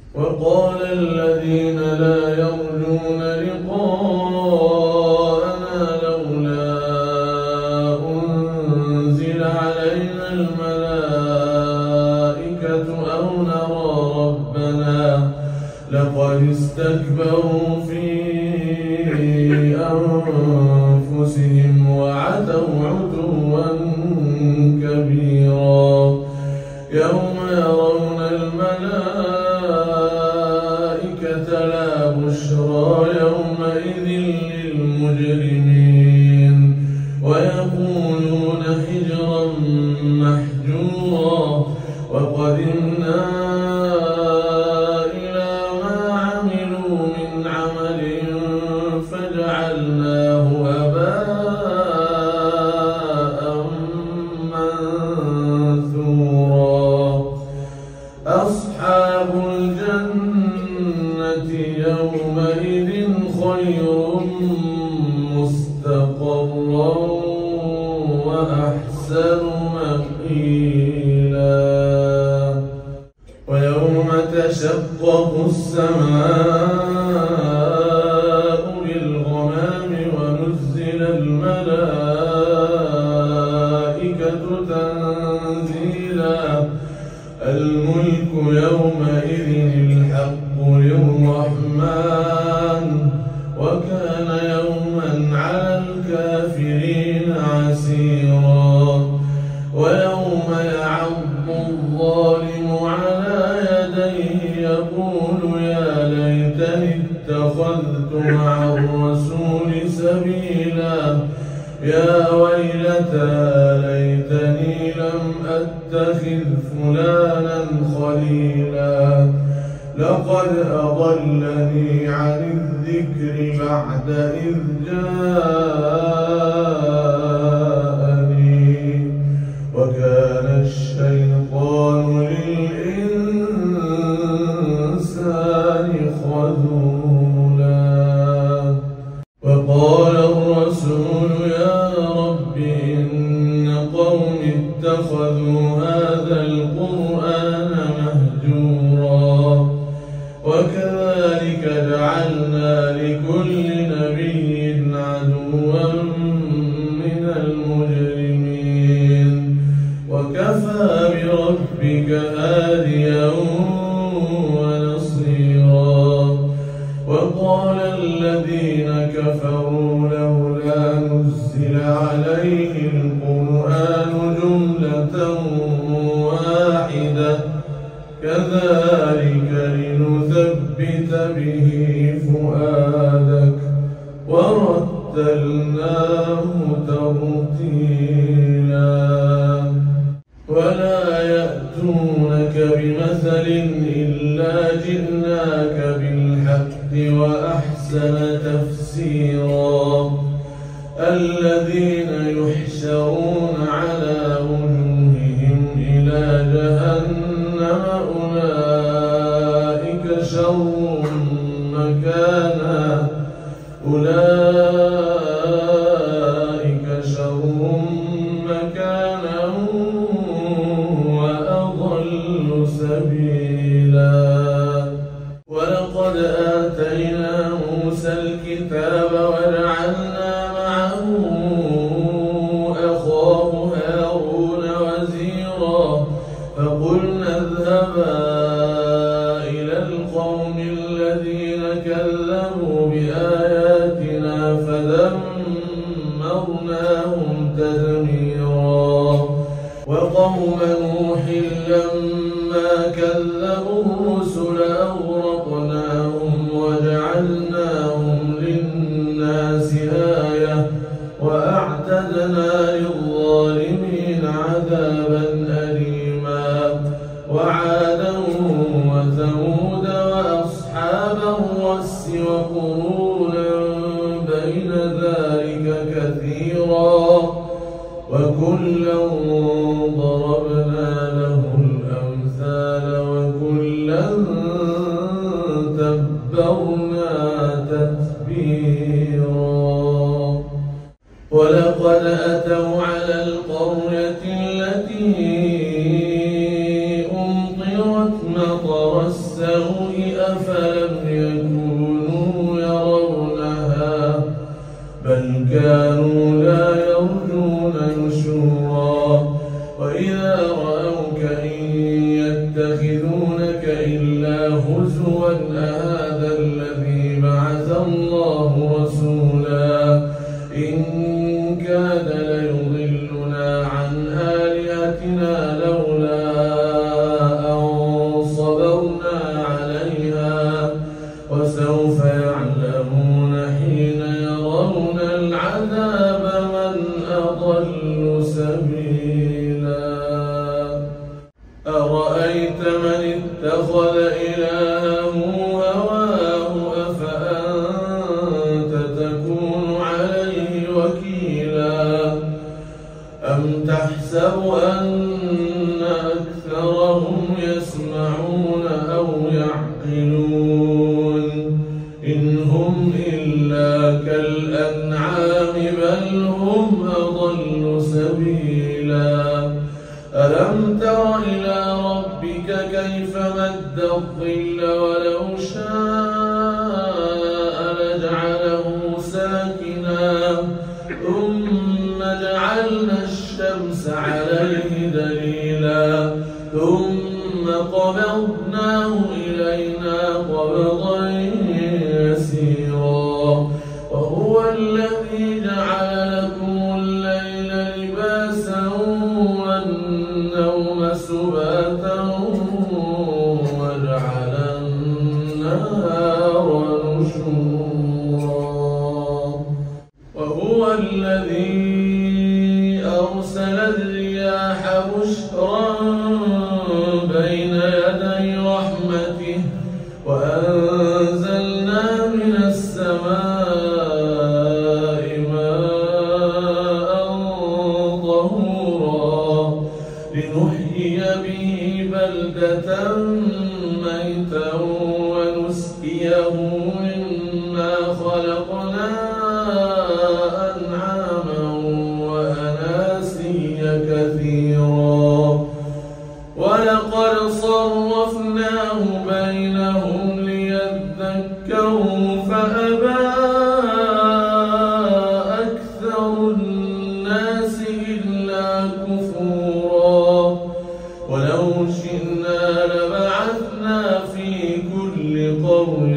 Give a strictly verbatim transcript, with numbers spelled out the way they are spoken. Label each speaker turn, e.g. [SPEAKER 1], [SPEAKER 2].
[SPEAKER 1] وقال الذين لا يرجون لقاءنا لولا أنزل علينا الملائكة أو نرى ربنا لقد استكبروا في أنفسهم وعتوا عتوا كبيرا يوم يرون الملائكة لا بشرى يومئذ للمجرمين ويقولون حجرا محجورا وقدمنا إلى ما عملوا من عمل فجعلناه هباء منثورا أصحاب الجنة يومئذ خير مستقرا وأحسن مقيلا ويوم تشقق السماء بالغمام ونزل الملائكة تنزيلا الملك يومئذ الحق للرحمن وكان يوما على الكافرين عسيرا ويوم يعض الظالم على يديه يقول يا ليتني اتخذت مع الرسول سبيلا يا ويلتى ليتني لم أتخذ فلانا خليلا لقد أضلني عن الذكر بعد إذ جاءني وكان الشيطان للإنسان خذولا وقال الرسول يا رب إن قوم اتخذوا هذا القرآن مهجورا وكذلك جعلنا لكل نبي عدوا من المجرمين وكفى بربك هاديا ونصيرا وقال الذين كفروا لولا نزل عليه القرآن جملة واحدة كذلك لنثبت به فؤادك ورتلناه ترتيلا ولا يأتونك بمثل إلا جئناك بالحق وأحسن تفسيرا الذين يحشرون على وجوههم إلى جهنم أولئك شر مكانا أولئك شر مكانا وأضل سبيلا ولقد آتينا موسى الكتاب وجعلنا معه أخاه هارون وزيرا فقلنا اذهبا إلى القوم الذين كذبوا بآياتنا فدمرناهم تدميرا وقوم نوح لما كذبوا الرسل أغرقناهم وجعلناهم للناس آية وأعتدنا للظالمين عذابا أليما وعادا وثمود وأصحاب الرس وقرونا بين ذلك كثيرا وكلا ضربنا له الأمثال وكلا تبرنا تتبيرا ولقد أتوا على القرية التي أمطرت مطر السماء السوء أفلم يكونوا يرونها بل كانوا لا يرجون نشورا وإذا رأوك إن يتخذونك إلا هزوا أهذا الذي بعث الله رسولا إن كاد ليضلنا عن آلهتنا لولا أن صبرنا عليها وسوف يعلمون حين يرون العذاب من أضل سبيلا أرأيت من اتخذ إلهه هواه أفأنت تكون عليه وكيلا أم تحسب أن أكثرهم يسمعون أو يعقلون إن هم إلا كالأنعام بل هم أضل سبيلا ألم تر إلى ربك كيف مد الظل ولو شاء لجعله ساكنا ثم جعلنا الشمس عليه دليلا ثم قبضناه إلينا قبضا يسيرا وهو الذي جعل لكم الليل لباسا والنوم سباتا وجعل النهار نشورا وهو الذي أرسل الرياح بشرا بين يدي رحمته وأنزلنا من السماء ماء طهورا لنحيي به بلدة ميتا ونسقيه مما خلقنا أنعاما وأناسيا كثيرا ولقد صرفناه بينهم ليذكروا فأبى أكثر الناس إلا كفورا ولو شئنا لبعثنا في كل قرية